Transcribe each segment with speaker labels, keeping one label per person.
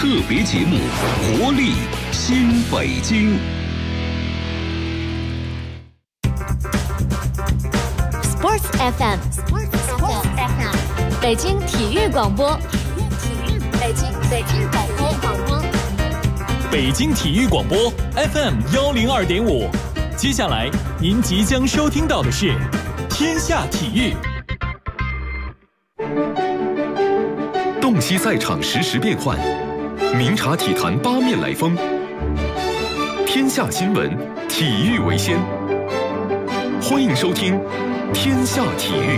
Speaker 1: 特别节目《活力新北京》。
Speaker 2: Sports FM， 北京体育广播，
Speaker 3: 北京体育广播 FM 102.5。接下来您即将收听到的是《天下体育》。
Speaker 4: 洞悉赛场实时变幻，明察体坛八面来风。天下新闻，体育为先。欢迎收听《天下体育》。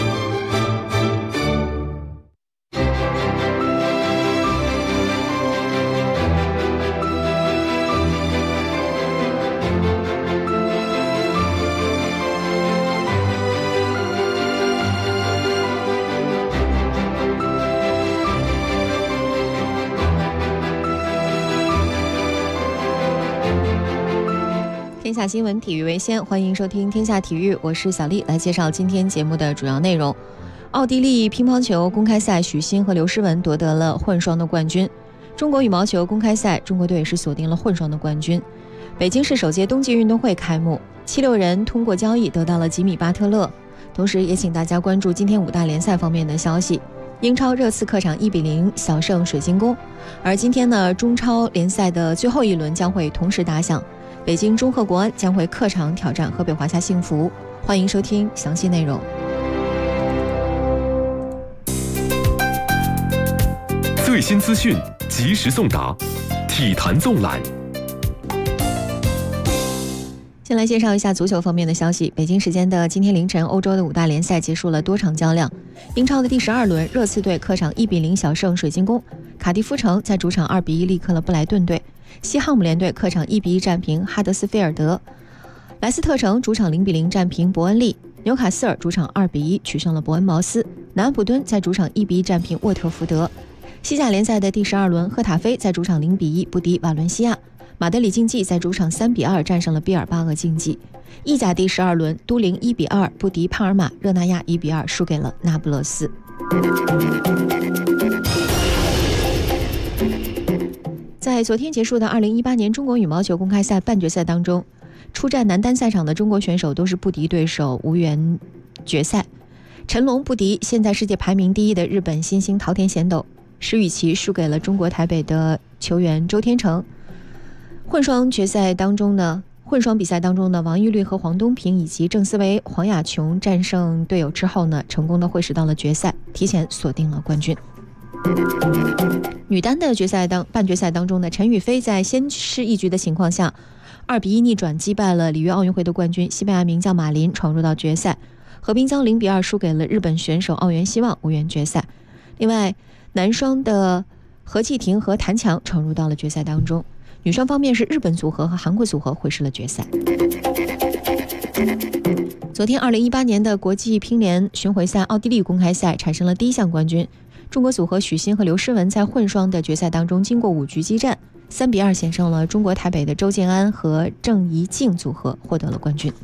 Speaker 5: 天下新闻，体育为先，欢迎收听天下体育，我是小丽，来介绍今天节目的主要内容。奥地利乒乓球公开赛，许昕和刘诗雯夺得了混双的冠军。中国羽毛球公开赛，中国队是锁定了混双的冠军。北京市首届冬季运动会开幕，76人通过交易得到了吉米巴特勒。同时也请大家关注今天5大联赛方面的消息。英超热刺客场1比0小胜水晶宫，而今天呢，中超联赛的最后一轮将会同时打响。北京中赫国安将会客场挑战河北华夏幸福，欢迎收听详细内容。
Speaker 4: 最新资讯，及时送达，体坛纵览。
Speaker 5: 先来介绍一下足球方面的消息。北京时间的今天凌晨，欧洲的5大联赛结束了多场较量。英超的第12轮，热刺队客场1比0小胜水晶宫，卡迪夫城在主场2比1力克了布莱顿队，西汉姆联队客场1比1战平哈德斯菲尔德，莱斯特城主场0比0战平伯恩利，纽卡斯尔主场2比1取胜了伯恩茅斯，南安普敦在主场1比1战平沃特福德。西甲联赛的第12轮，赫塔菲在主场0比1不敌瓦伦西亚，马德里竞技在主场3比2战胜了毕尔巴鄂竞技。意甲第12轮，都灵1比2不敌帕尔马，热那亚1比2输给了那不勒斯。在昨天结束的2018年中国羽毛球公开赛半决赛当中，出战男单赛场的中国选手都是不敌对手，无缘决赛。陈龙不敌现在世界排名第1的日本新星桃田贤斗，石宇奇输给了中国台北的球员周天成。混双比赛当中呢，王懿律和黄东萍以及郑思维、黄雅琼战胜队友之后呢，成功的会师到了决赛，提前锁定了冠军。女单的半决赛当中呢，陈雨菲在先失一局的情况下2比1逆转击败了里约奥运会的冠军西班牙名将马林，闯入到决赛。何冰娇0比2输给了日本选手奥原希望，无缘决赛。另外，男双的何继廷和谭强闯入到了决赛当中。女双方面是日本组合和韩国组合会师了决赛。昨天2018年的国际乒联巡回赛奥地利公开赛产生了第一项冠军，中国组合许昕和刘诗雯在混双的决赛当中经过5局激战3比2险胜了中国台北的周建安和郑怡静组合，获得了冠军。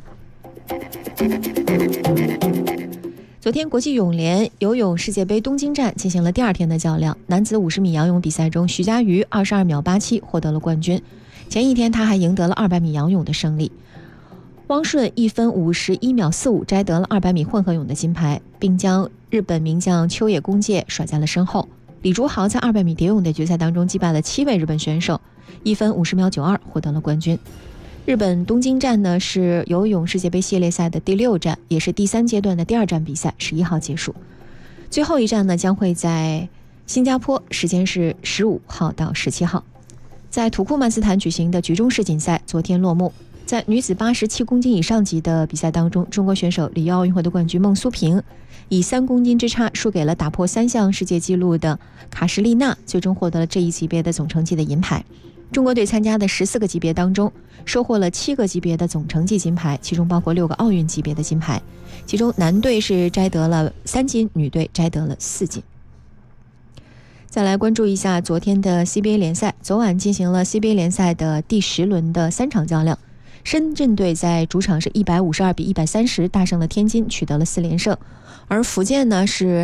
Speaker 5: 昨天国际泳联游泳世界杯东京站进行了第2天的较量，男子50米仰泳比赛中，徐嘉余22秒87获得了冠军。前一天他还赢得了200米仰泳的胜利。汪顺1分51秒45摘得了200米混合泳的金牌，并将日本名将秋野公介甩在了身后。李竹豪在200米蝶泳的决赛当中击败了7位日本选手，1分50秒92获得了冠军。日本东京站呢是游泳世界杯系列赛的第6站，也是第3阶段的第2站比赛，11号结束。最后一站呢将会在新加坡，时间是15号到17号。在土库曼斯坦举行的举重世锦赛昨天落幕，在女子87公斤以上级的比赛当中，中国选手里约奥运会的冠军孟苏萍以3公斤之差输给了打破3项世界纪录的卡什利娜，最终获得了这一级别的总成绩的银牌。中国队参加的14个级别当中，收获了7个级别的总成绩金牌，其中包括6个奥运级别的金牌，其中男队是摘得了3金，女队摘得了4金。再来关注一下昨天的 CBA 联赛，昨晚进行了 CBA 联赛的第10轮的3场较量，深圳队在主场是152比130大胜了天津，取得了4连胜，而福建呢是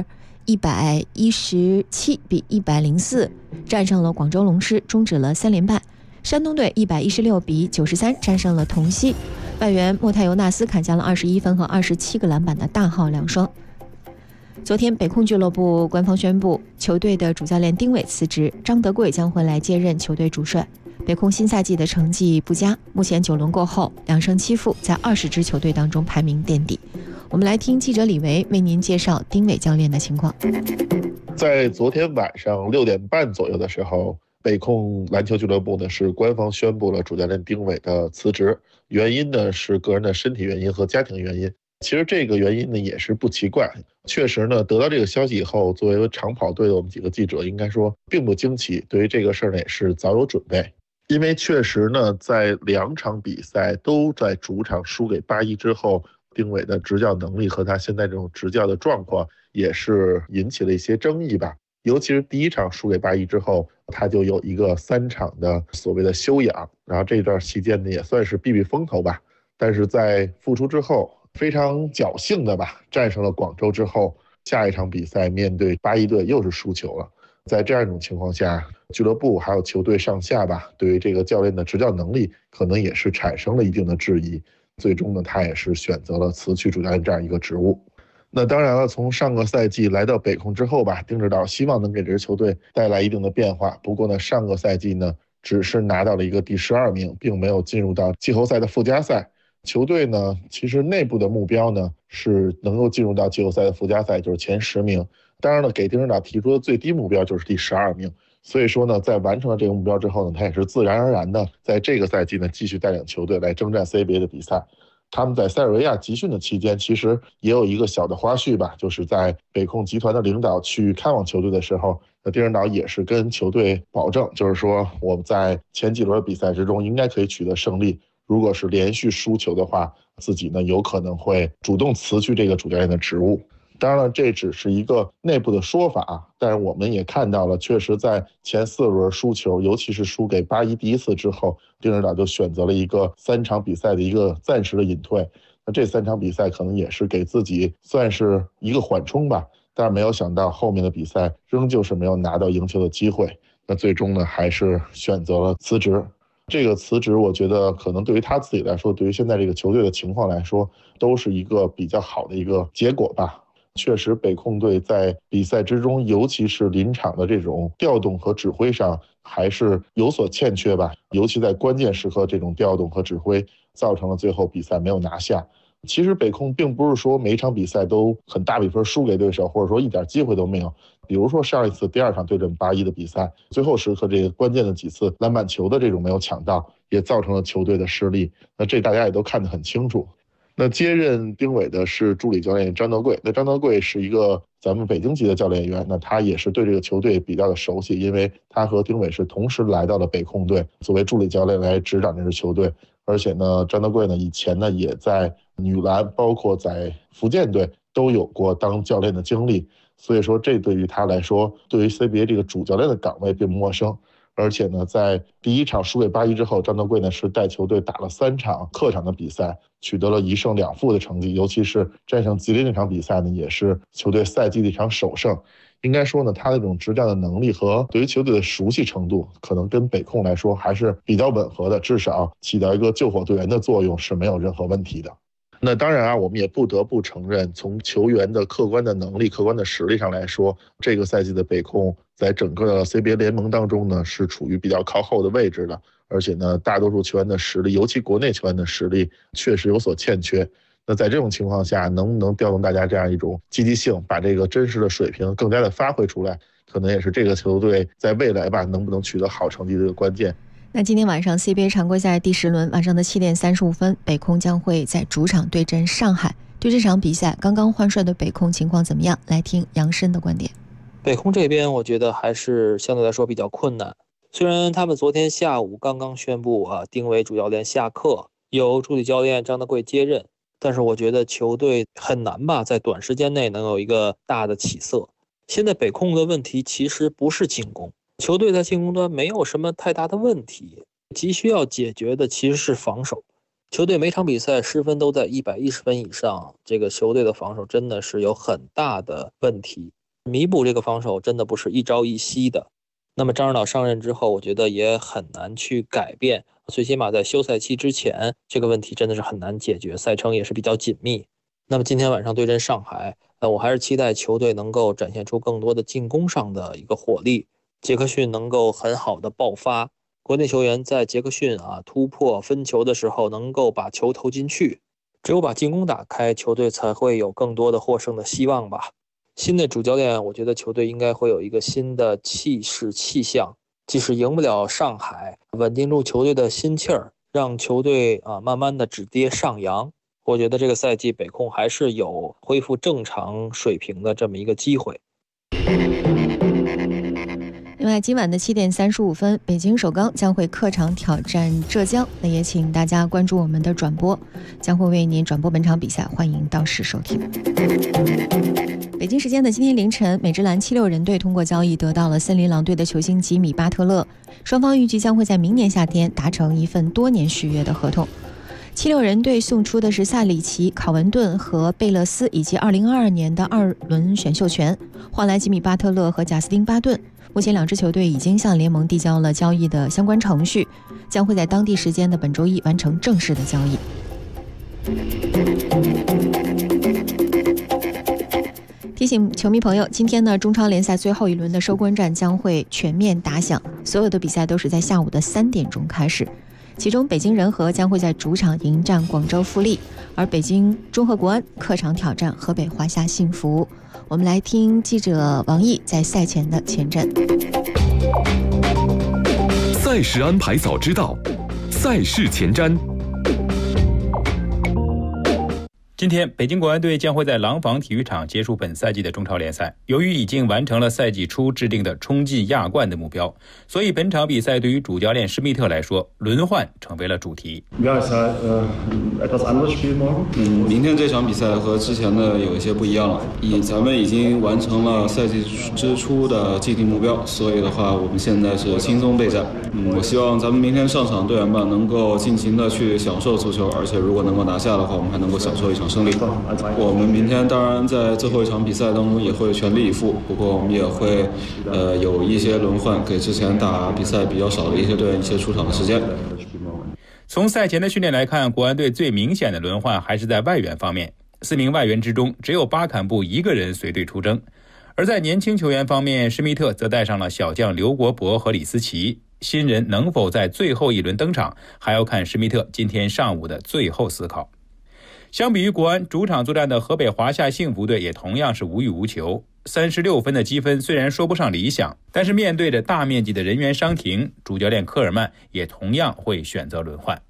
Speaker 5: 117比104战胜了广州龙狮，终止了3连败。山东队116比93战胜了同曦，外援莫泰尤纳斯砍下了21分和27个篮板的大号2双。昨天，北控俱乐部官方宣布，球队的主教练丁伟辞职，张德贵将会来接任球队主帅。北控新赛季的成绩不佳，目前9轮过后2胜7负，在20支球队当中排名垫底。我们来听记者李维为您介绍丁伟教练的情况。
Speaker 6: 在昨天晚上6点半左右的时候，北控篮球俱乐部呢是官方宣布了主教练丁伟的辞职，原因呢是个人的身体原因和家庭原因。其实这个原因呢也是不奇怪，确实呢得到这个消息以后，作为长跑队的我们几个记者应该说并不惊奇，对于这个事儿呢也是早有准备。因为确实呢在2场比赛都在主场输给8-1之后，丁伟的执教能力和他现在这种执教的状况也是引起了一些争议吧。尤其是第1场输给8-1之后，他就有一个3场的所谓的休养，然后这段期间呢也算是避避风头吧。但是在复出之后，非常侥幸的吧，战胜了广州之后，下一场比赛面对8-1队又是输球了。在这样一种情况下，俱乐部还有球队上下吧，对于这个教练的执教能力可能也是产生了一定的质疑。最终呢，他也是选择了辞去主教练这样一个职务。那当然了，从上个赛季来到北控之后吧，丁指导希望能给这支球队带来一定的变化。不过呢，上个赛季呢，只是拿到了一个第12名，并没有进入到季后赛的附加赛。球队呢，其实内部的目标呢是能够进入到季后赛的附加赛，就是前10名。当然了，给丁指导提出的最低目标就是第12名。所以说呢，在完成了这个目标之后呢，他也是自然而然的在这个赛季呢继续带领球队来征战 CBA 的比赛。他们在塞尔维亚集训的期间，其实也有一个小的花絮吧，就是在北控集团的领导去看望球队的时候，丁指导也是跟球队保证，就是说我们在前几轮比赛之中应该可以取得胜利。如果是连续输球的话，自己呢有可能会主动辞去这个主教练的职务。当然了，这只是一个内部的说法，但是我们也看到了，确实在前4轮输球，尤其是输给8-1第一次之后，丁指导就选择了一个3场比赛的一个暂时的隐退。那这3场比赛可能也是给自己算是一个缓冲吧，但是没有想到后面的比赛仍旧是没有拿到赢球的机会。那最终呢，还是选择了辞职。这个辞职我觉得可能对于他自己来说，对于现在这个球队的情况来说，都是一个比较好的一个结果吧。确实北控队在比赛之中，尤其是临场的这种调动和指挥上还是有所欠缺吧，尤其在关键时刻这种调动和指挥造成了最后比赛没有拿下。其实北控并不是说每一场比赛都很大比分输给对手，或者说一点机会都没有。比如说上一次第2场对阵8-1的比赛，最后时刻这个关键的几次篮板球的这种没有抢到，也造成了球队的失利。那这大家也都看得很清楚。那接任丁伟的是助理教练张德贵。那张德贵是一个咱们北京籍的教练员，那他也是对这个球队比较的熟悉，因为他和丁伟是同时来到了北控队，作为助理教练来执掌这支球队。而且呢，张德贵呢以前呢也在女篮，包括在福建队都有过当教练的经历，所以说这对于他来说，对于 CBA 这个主教练的岗位并不陌生。而且呢，在第1场输给8-1之后，张德贵呢是带球队打了3场客场的比赛，取得了1胜2负的成绩，尤其是战胜吉林那场比赛呢，也是球队赛季的一场首胜。应该说呢，他的这种执教的能力和对于球队的熟悉程度，可能跟北控来说还是比较吻合的，至少起到一个救火队员的作用是没有任何问题的。那当然啊，我们也不得不承认，从球员的客观的能力、客观的实力上来说，这个赛季的北控在整个的 CBA 联盟当中呢，是处于比较靠后的位置的。而且呢，大多数球员的实力，尤其国内球员的实力，确实有所欠缺。那在这种情况下，能不能调动大家这样一种积极性，把这个真实的水平更加的发挥出来，可能也是这个球队在未来吧，能不能取得好成绩的一个关键。
Speaker 5: 那今天晚上 CBA 常规赛第10轮晚上的7点35分，北控将会在主场对阵上海。对这场比赛，刚刚换帅的北控情况怎么样？来听杨申的观点。
Speaker 7: 北控这边我觉得还是相对来说比较困难。虽然他们昨天下午刚刚宣布丁伟主教练下课，由助理教练张德贵接任，但是我觉得球队很难吧，在短时间内能有一个大的起色。现在北控的问题其实不是进攻，球队在进攻端没有什么太大的问题，急需要解决的其实是防守。球队每场比赛失分都在110分以上，这个球队的防守真的是有很大的问题。 弥补这个防守真的不是一朝一夕的。那么张指导上任之后，我觉得也很难去改变，最起码在休赛期之前，这个问题真的是很难解决，赛程也是比较紧密。那么今天晚上对阵上海，我还是期待球队能够展现出更多的进攻上的一个火力，杰克逊能够很好的爆发，国内球员在杰克逊突破分球的时候能够把球投进去，只有把进攻打开，球队才会有更多的获胜的希望吧。新的主教练，我觉得球队应该会有一个新的气势气象，即使赢不了上海，稳定住球队的心气儿，让球队慢慢的止跌上扬。我觉得这个赛季北控还是有恢复正常水平的这么一个机会。
Speaker 5: 另外，今晚的7点35分，北京首钢将会客场挑战浙江，那也请大家关注我们的转播，将会为您转播本场比赛，欢迎到时收听。北京时间的今天凌晨，美职篮76人队通过交易得到了森林狼队的球星吉米·巴特勒，双方预计将会在明年夏天达成一份多年续约的合同。76人队送出的是萨里奇、考文顿和贝勒斯以及2022年的2轮选秀权，换来吉米·巴特勒和贾斯汀·巴顿。目前两支球队已经向联盟递交了交易的相关程序，将会在当地时间的本周一完成正式的交易。提醒球迷朋友，今天呢，中超联赛最后一轮的收官战将会全面打响，所有的比赛都是在下午的3点钟开始。其中，北京人和将会在主场迎战广州富力，而北京中赫国安客场挑战河北华夏幸福。我们来听记者王毅在赛前的前瞻。
Speaker 4: 赛事安排早知道，赛事前瞻。
Speaker 8: 今天，北京国安队将会在廊坊体育场结束本赛季的中超联赛。由于已经完成了赛季初制定的冲进亚冠的目标，所以本场比赛对于主教练施密特来说，轮换成为了主题。
Speaker 9: 明天这场比赛和之前的有一些不一样了，咱们已经完成了赛季之初的既定目标，所以的话，我们现在是轻松备战。我希望咱们明天上场队员们能够尽情的去享受足球，而且如果能够拿下的话，我们还能够享受一场胜利。我们明天当然在最后一场比赛当中也会全力以赴，不过我们也会有一些轮换，给之前打比赛比较少的一些队员一些出场的时间。
Speaker 8: 从赛前的训练来看，国安队最明显的轮换还是在外援方面，4名外援之中只有巴坎布一个人随队出征。而在年轻球员方面，施密特则带上了小将刘国博和李思齐。新人能否在最后一轮登场，还要看施密特今天上午的最后思考。相比于国安，主场作战的河北华夏幸福队也同样是无欲无求。36分的积分虽然说不上理想，但是面对着大面积的人员伤停，主教练科尔曼也同样会选择轮换。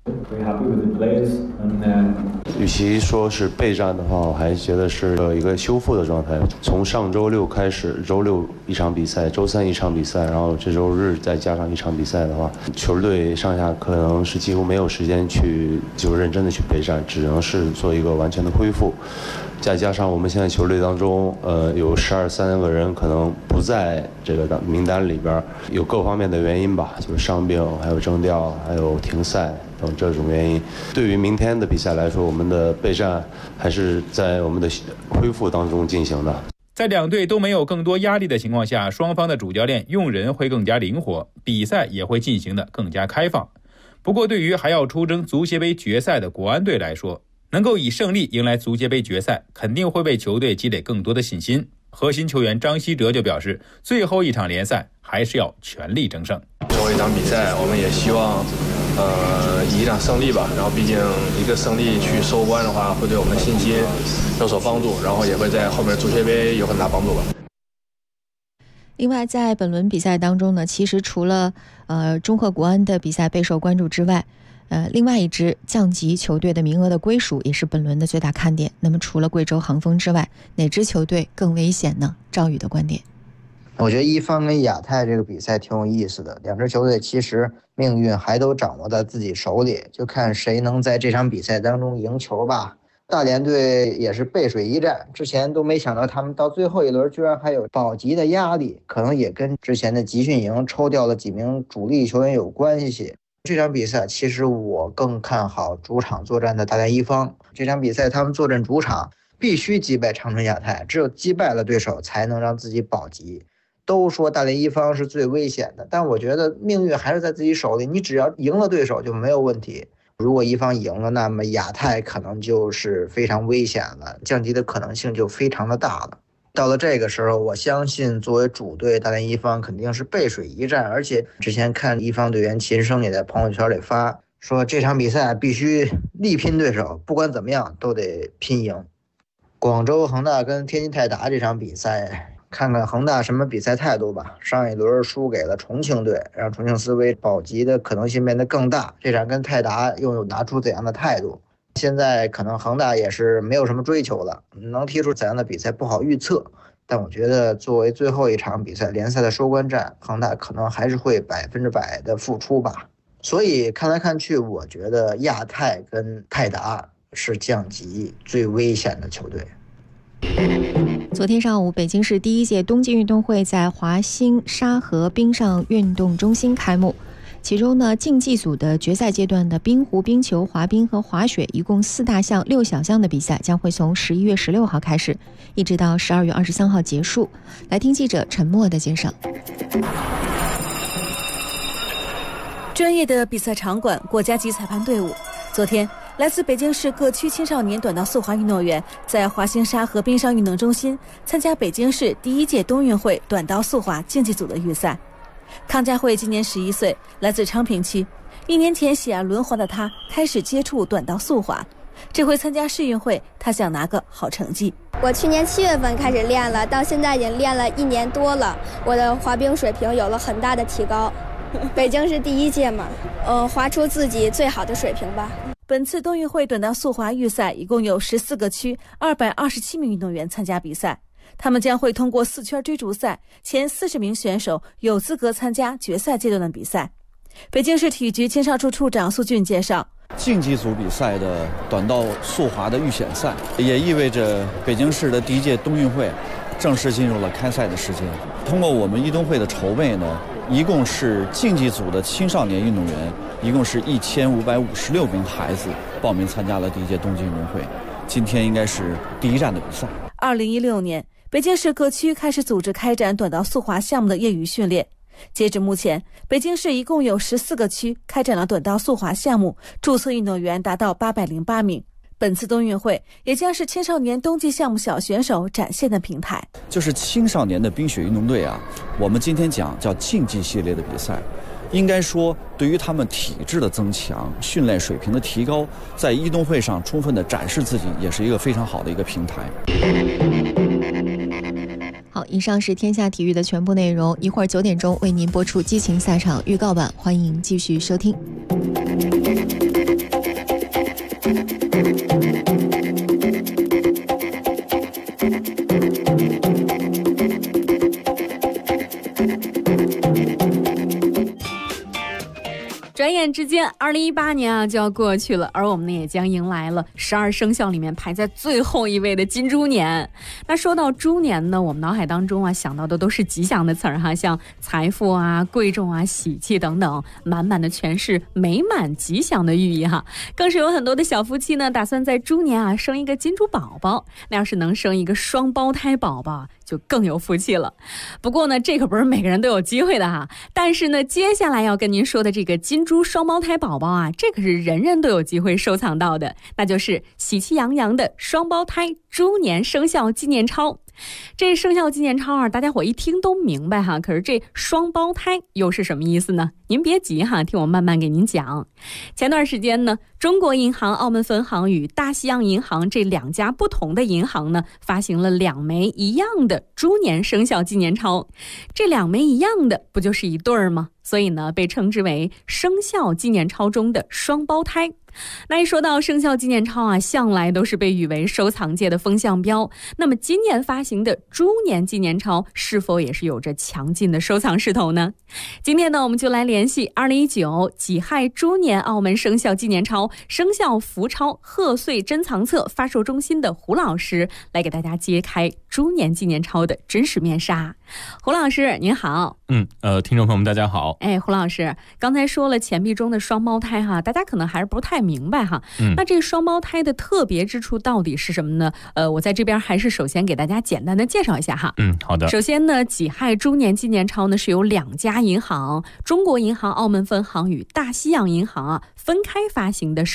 Speaker 10: 与其说是备战的话，我还觉得是一个修复的状态。从上周六开始，周六一场比赛，周三一场比赛，然后这周日再加上一场比赛的话，球队上下可能是几乎没有时间去就认真的去备战，只能是做一个完全的恢复。再加上我们现在球队当中，有3个人可能不在这个名单里边，有各方面的原因吧，就是伤病，还有征调，还有停赛等这种原因。对于明天的比赛来说，我们的备战还是在我们的恢复当中进行的。
Speaker 8: 在两队都没有更多压力的情况下，双方的主教练用人会更加灵活，比赛也会进行得更加开放。不过，对于还要出征足协杯决赛的国安队来说，能够以胜利迎来足协杯决赛，肯定会为球队积累更多的信心。核心球员张稀哲就表示，最后一场联赛还是要全力争胜。
Speaker 11: 最后一场比赛，我们也希望以一场胜利吧，然后毕竟一个胜利去收官的话，会对我们的信心有所帮助，然后也会在后面足协杯有很大帮助吧。
Speaker 5: 另外，在本轮比赛当中呢，其实除了中赫国安的比赛备受关注之外，另外一支降级球队的名额的归属也是本轮的最大看点。那么除了贵州航风之外，哪支球队更危险呢？赵宇的观点。
Speaker 12: 我觉得一方跟亚太这个比赛挺有意思的，两支球队其实命运还都掌握在自己手里，就看谁能在这场比赛当中赢球吧。大连队也是背水一战，之前都没想到他们到最后一轮居然还有保级的压力，可能也跟之前的集训营抽调了几名主力球员有关系。这场比赛其实我更看好主场作战的大连一方。这场比赛他们坐镇主场， 必须击败长春亚泰，只有击败了对手才能让自己保级。都说大连一方是最危险的，但我觉得命运还是在自己手里，你只要赢了对手就没有问题。如果一方赢了，那么亚泰可能就是非常危险了，降级的可能性就非常的大了。到了这个时候，我相信作为主队大连一方肯定是背水一战，而且之前看一方队员秦升也在朋友圈里发说，这场比赛必须力拼对手，不管怎么样都得拼赢。广州恒大跟天津泰达这场比赛，看看恒大什么比赛态度吧。上一轮输给了重庆队，让重庆斯威保级的可能性变得更大。这场跟泰达又有拿出怎样的态度？现在可能恒大也是没有什么追求了，能踢出怎样的比赛不好预测。但我觉得作为最后一场比赛，联赛的收官战，恒大可能还是会100%的付出吧。所以看来看去，我觉得亚泰跟泰达是降级最危险的球队。
Speaker 5: 昨天上午，北京市第一届冬季运动会在华新沙河冰上运动中心开幕。其中呢，竞技组的决赛阶段的冰壶、冰球、滑冰和滑雪，一共4大项6小项的比赛将会从11月16号开始，一直到12月23号结束。来听记者陈默的介绍。
Speaker 13: 专业的比赛场馆，国家级裁判队伍。昨天，来自北京市各区青少年短道速滑运动员在华新沙河冰上运动中心参加北京市第一届冬运会短道速滑竞技组的预赛。康佳慧今年11岁，来自昌平区。1年前喜爱轮滑的她开始接触短道速滑，这回参加世运会，她想拿个好成绩。
Speaker 14: 我去年7月份开始练了，到现在已经练了1年多了，我的滑冰水平有了很大的提高。北京是第一届嘛，滑出自己最好的水平吧。
Speaker 13: 本次冬运会短道速滑预赛一共有14个区，227名运动员参加比赛。他们将会通过4圈追逐赛，前40名选手有资格参加决赛阶段的比赛。北京市体育局青少处处长苏俊介绍，
Speaker 15: 竞技组比赛的短道速滑的预选赛，也意味着北京市的第一届冬运会正式进入了开赛的时间。通过我们运动会的筹备呢，一共是竞技组的青少年运动员，一共是1556名孩子报名参加了第一届冬季运动会。今天应该是第一站的比赛。
Speaker 13: 2016年，北京市各区开始组织开展短道速滑项目的业余训练。截至目前，北京市一共有14个区开展了短道速滑项目，注册运动员达到808名。本次冬运会也将是青少年冬季项目小选手展现的平台。
Speaker 15: 就是青少年的冰雪运动队啊，我们今天讲叫竞技系列的比赛，应该说对于他们体质的增强、训练水平的提高，在运动会上充分的展示自己，也是一个非常好的一个平台。
Speaker 5: 好，以上是天下体育的全部内容，一会儿9点钟为您播出激情赛场预告版，欢迎继续收听。
Speaker 16: 转眼之间2018年啊就要过去了，而我们呢也将迎来了12生肖里面排在最后一位的金猪年。那说到猪年呢，我们脑海当中啊想到的都是吉祥的词儿哈，像财富啊、贵重啊、喜气等等，满满的全是美满吉祥的寓意哈。更是有很多的小夫妻呢打算在猪年啊生一个金猪宝宝，那要是能生一个双胞胎宝宝就更有福气了。不过呢，这可不是每个人都有机会的哈。但是呢，接下来要跟您说的这个金猪双胞胎宝宝啊，这可是人人都有机会收藏到的，那就是喜气洋洋的双胞胎猪年生肖纪念钞。这生肖纪念钞啊，大家伙一听都明白哈，可是这双胞胎又是什么意思呢？您别急哈，听我慢慢给您讲。前段时间呢，中国银行澳门分行与大西洋银行这2家不同的银行呢，发行了2枚一样的猪年生肖纪念钞。这2枚一样的，不就是一对儿吗？所以呢，被称之为生肖纪念钞中的双胞胎。那一说到生肖纪念钞啊，向来都是被誉为收藏界的风向标。那么今年发行的猪年纪念钞是否也是有着强劲的收藏势头呢？今天呢，我们就来联系2019己亥猪年澳门生肖纪念钞生肖福钞贺岁珍藏册发售中心的胡老师，来给大家揭开猪年纪念钞的真实面纱。 胡老师您好。
Speaker 17: 听众朋友们大家好。
Speaker 16: 胡老师刚才说了钱币中的双胞胎哈，大家可能还是不太明白哈。那这双胞胎的特别之处到底是什么呢？我在这边还是首先给大家简单的介绍一下哈。
Speaker 17: 好的。
Speaker 16: 首先呢，己亥猪年纪念钞呢是由2家银行中国银行澳门分行与大西洋银行分开发行的